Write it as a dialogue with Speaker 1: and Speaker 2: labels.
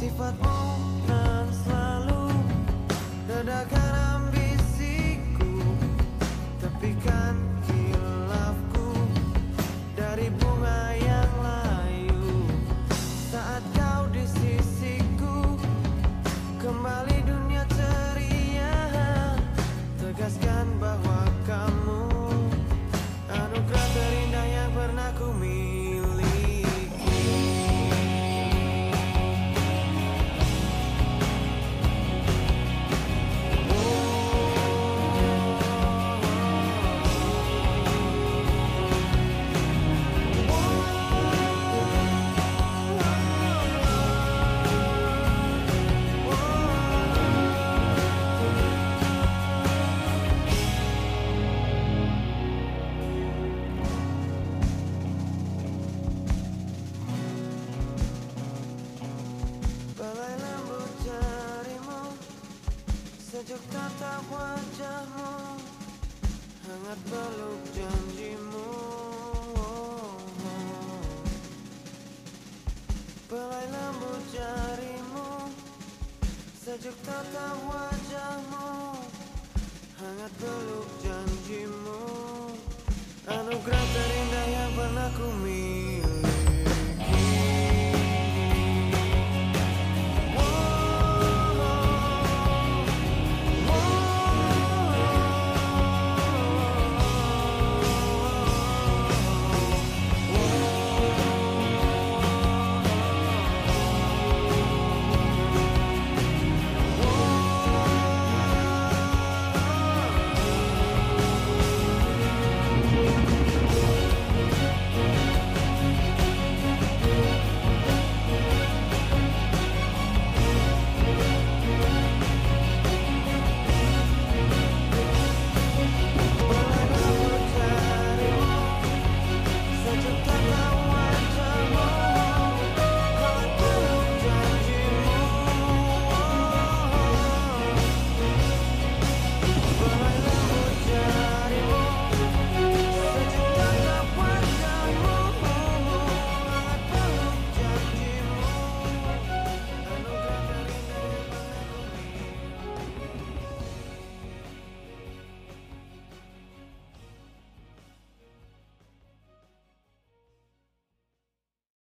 Speaker 1: Sifatmu yang selalu redakan ambisiku, tepikan khilafku dari bunga yang layu. Saat kau di sisiku, kembali dunia ceria. Tegaskan bahwa kamu anugerah terindah yang pernah ku miliki. Belai lembut jarimu, sejuk tatap wajahmu, hangat peluk janjimu. Belai lembut jarimu, sejuk tatap wajahmu, hangat peluk janjimu. Anugerah terindah yang pernah ku miliki. Sejuk tatap